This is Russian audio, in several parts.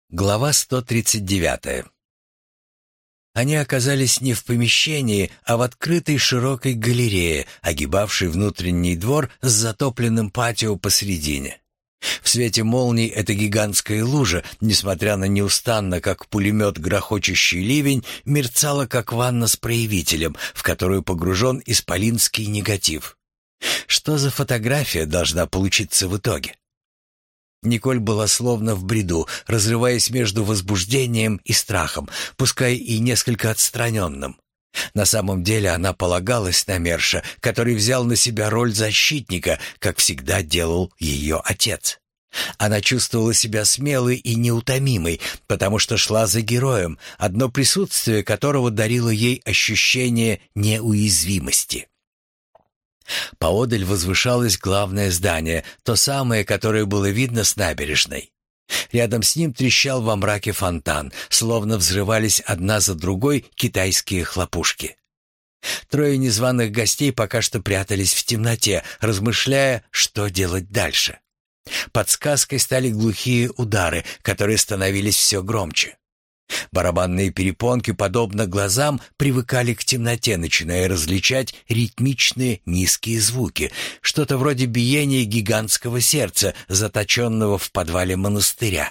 Глава 139. Они оказались не в помещении, а в открытой широкой галерее, огибавшей внутренний двор с затопленным патио посредине. В свете молний эта гигантская лужа, несмотря на неустанно, как пулемет, грохочущий ливень, мерцала, как ванна с проявителем, в которую погружен исполинский негатив. Что за фотография должна получиться в итоге? Николь была словно в бреду, разрываясь между возбуждением и страхом, пускай и несколько отстраненным. На самом деле она полагалась на Мерша, который взял на себя роль защитника, как всегда делал ее отец. Она чувствовала себя смелой и неутомимой, потому что шла за героем, одно присутствие которого дарило ей ощущение неуязвимости. Поодаль возвышалось главное здание, то самое, которое было видно с набережной. Рядом с ним трещал во мраке фонтан, словно взрывались одна за другой китайские хлопушки. Трое незваных гостей пока что прятались в темноте, размышляя, что делать дальше. Подсказкой стали глухие удары, которые становились все громче. Барабанные перепонки, подобно глазам, привыкали к темноте, начиная различать ритмичные низкие звуки, что-то вроде биения гигантского сердца, заточенного в подвале монастыря.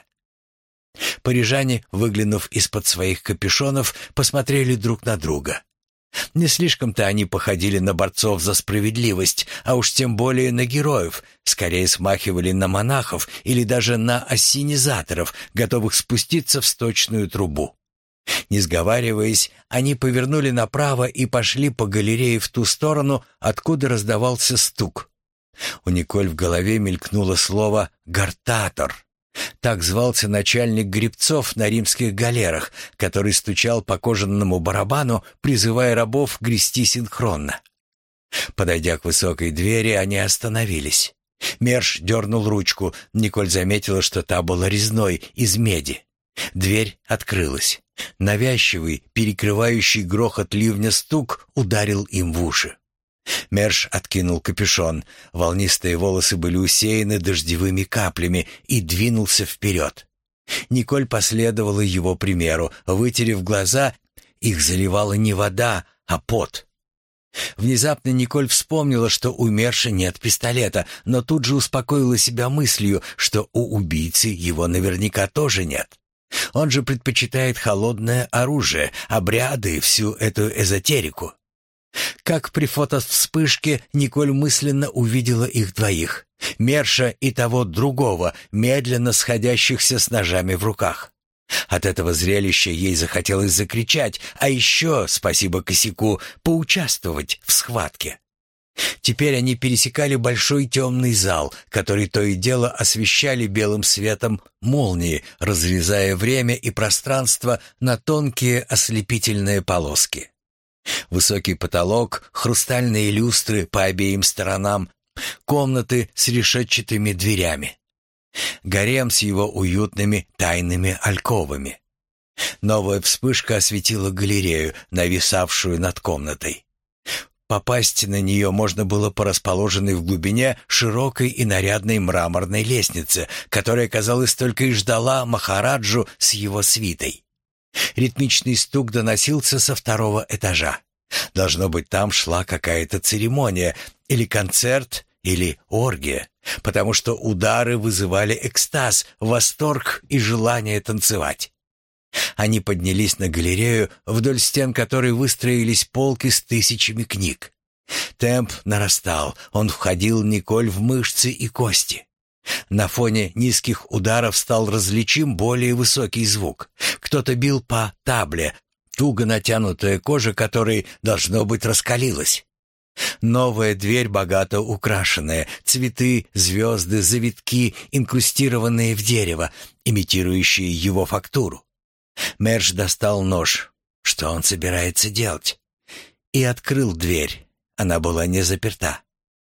Парижане, выглянув из-под своих капюшонов, посмотрели друг на друга. Не слишком-то они походили на борцов за справедливость, а уж тем более на героев, скорее смахивали на монахов или даже на ассенизаторов, готовых спуститься в сточную трубу. Не сговариваясь, они повернули направо и пошли по галерее в ту сторону, откуда раздавался стук. У Николь в голове мелькнуло слово «гартатор». Так звался начальник гребцов на римских галерах, который стучал по кожаному барабану, призывая рабов грести синхронно. Подойдя к высокой двери, они остановились. Мерш дернул ручку. Николь заметила, что та была резной, из меди. Дверь открылась. Навязчивый, перекрывающий грохот ливня стук ударил им в уши. Мерш откинул капюшон, волнистые волосы были усеяны дождевыми каплями, и двинулся вперед. Николь последовала его примеру, вытерев глаза, их заливала не вода, а пот. Внезапно Николь вспомнила, что у Мерша нет пистолета, но тут же успокоила себя мыслью, что у убийцы его наверняка тоже нет. Он же предпочитает холодное оружие, обряды и всю эту эзотерику. Как при фотовспышке Николь мысленно увидела их двоих, Мерша и того другого, медленно сходящихся с ножами в руках. От этого зрелища ей захотелось закричать, а еще, спасибо косяку, поучаствовать в схватке. Теперь они пересекали большой темный зал, который то и дело освещали белым светом молнии, разрезая время и пространство на тонкие ослепительные полоски. Высокий потолок, хрустальные люстры по обеим сторонам, комнаты с решетчатыми дверями. Гарем с его уютными тайными альковами. Новая вспышка осветила галерею, нависавшую над комнатой. Попасть на нее можно было по расположенной в глубине широкой и нарядной мраморной лестнице, которая, казалось, только и ждала Махараджу с его свитой. Ритмичный стук доносился со второго этажа. Должно быть, там шла какая-то церемония, или концерт, или оргия, потому что удары вызывали экстаз, восторг и желание танцевать. Они поднялись на галерею, вдоль стен которой выстроились полки с тысячами книг. Темп нарастал, он входил Николь в мышцы и кости. На фоне низких ударов стал различим более высокий звук. Кто-то бил по табле, туго натянутая кожа которой, должно быть, раскалилась. Новая дверь, богато украшенная, цветы, звезды, завитки, инкрустированные в дерево, имитирующие его фактуру. Мерш достал нож. Что он собирается делать? И открыл дверь. Она была не заперта.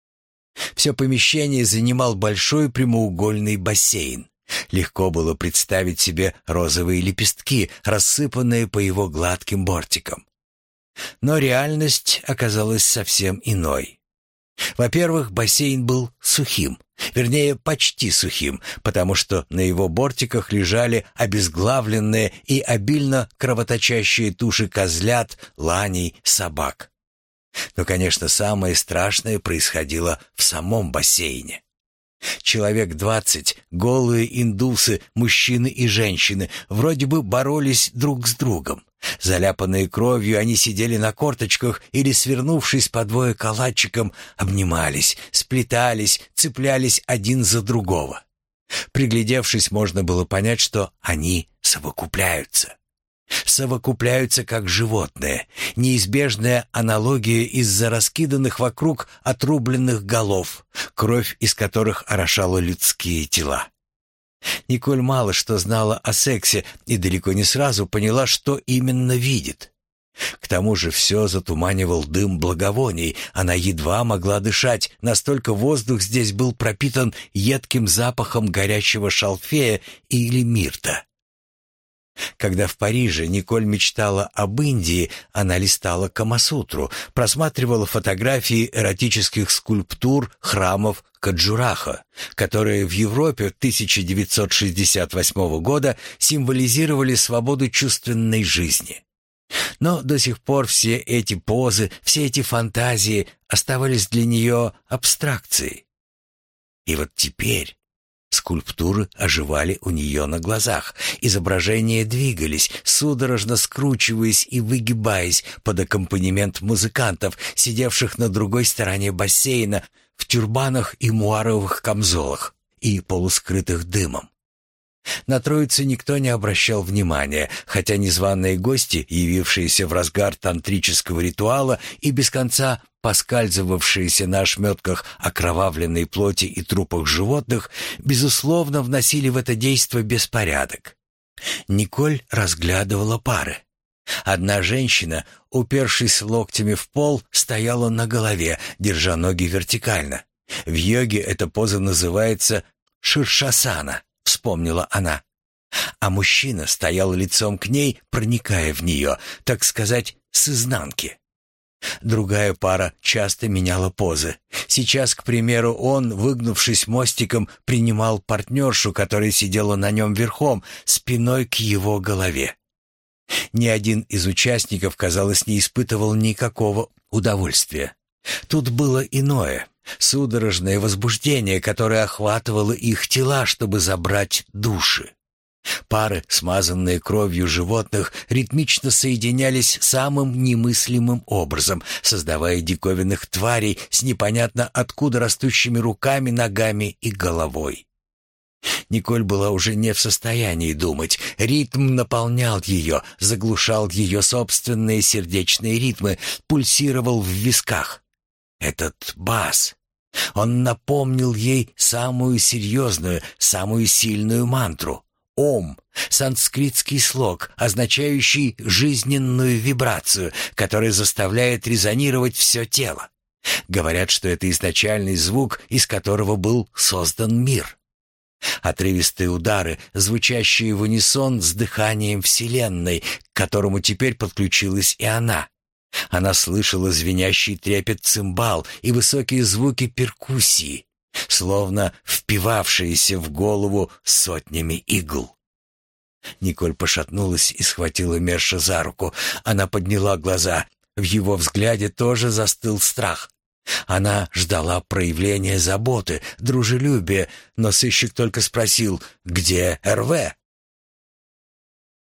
Все помещение занимал большой прямоугольный бассейн. Легко было представить себе розовые лепестки, рассыпанные по его гладким бортикам. Но реальность оказалась совсем иной. Во-первых, бассейн был сухим. Вернее, почти сухим, потому что на его бортиках лежали обезглавленные и обильно кровоточащие туши козлят, ланей, собак. Но, конечно, самое страшное происходило в самом бассейне. Человек 20, голые индусы, мужчины и женщины, вроде бы боролись друг с другом. Заляпанные кровью, они сидели на корточках или, свернувшись по двое калачиком, обнимались, сплетались, цеплялись один за другого. Приглядевшись, можно было понять, что они совокупляются. Совокупляются как животные. Неизбежная аналогия из-за раскиданных вокруг отрубленных голов, кровь из которых орошала людские тела. Николь мало что знала о сексе и далеко не сразу поняла, что именно видит. К тому же все затуманивал дым благовоний, она едва могла дышать, настолько воздух здесь был пропитан едким запахом горячего шалфея или мирта. Когда в Париже Николь мечтала об Индии, она листала Камасутру, просматривала фотографии эротических скульптур храмов Каджураха, которые в Европе 1968 года символизировали свободу чувственной жизни. Но до сих пор все эти позы, все эти фантазии оставались для нее абстракцией. И вот теперь скульптуры оживали у нее на глазах, изображения двигались, судорожно скручиваясь и выгибаясь под аккомпанемент музыкантов, сидевших на другой стороне бассейна в тюрбанах и муаровых камзолах и полускрытых дымом. На троицу никто не обращал внимания, хотя незваные гости, явившиеся в разгар тантрического ритуала и без конца поскальзывавшиеся на ошметках окровавленной плоти и трупах животных, безусловно, вносили в это действо беспорядок. Николь разглядывала пары. Одна женщина, упершись локтями в пол, стояла на голове, держа ноги вертикально. В йоге эта поза называется ширшасана, вспомнила она. А мужчина стоял лицом к ней, проникая в нее, так сказать, с изнанки. Другая пара часто меняла позы. Сейчас, к примеру, он, выгнувшись мостиком, принимал партнершу, которая сидела на нем верхом, спиной к его голове. Ни один из участников, казалось, не испытывал никакого удовольствия. Тут было иное, судорожное возбуждение, которое охватывало их тела, чтобы забрать души. Пары, смазанные кровью животных, ритмично соединялись самым немыслимым образом, создавая диковинных тварей с непонятно откуда растущими руками, ногами и головой. Николь была уже не в состоянии думать. Ритм наполнял ее, заглушал ее собственные сердечные ритмы, пульсировал в висках. Этот бас. Он напомнил ей самую серьезную, самую сильную мантру. Ом — санскритский слог, означающий жизненную вибрацию, которая заставляет резонировать все тело. Говорят, что это изначальный звук, из которого был создан мир. Отрывистые удары, звучащие в унисон с дыханием Вселенной, к которому теперь подключилась и она. Она слышала звенящий трепет цимбал и высокие звуки перкуссии, словно впивавшиеся в голову сотнями игл. Николь пошатнулась и схватила Мерша за руку. Она подняла глаза. В его взгляде тоже застыл страх. Она ждала проявления заботы, дружелюбия, но сыщик только спросил: «Где РВ?»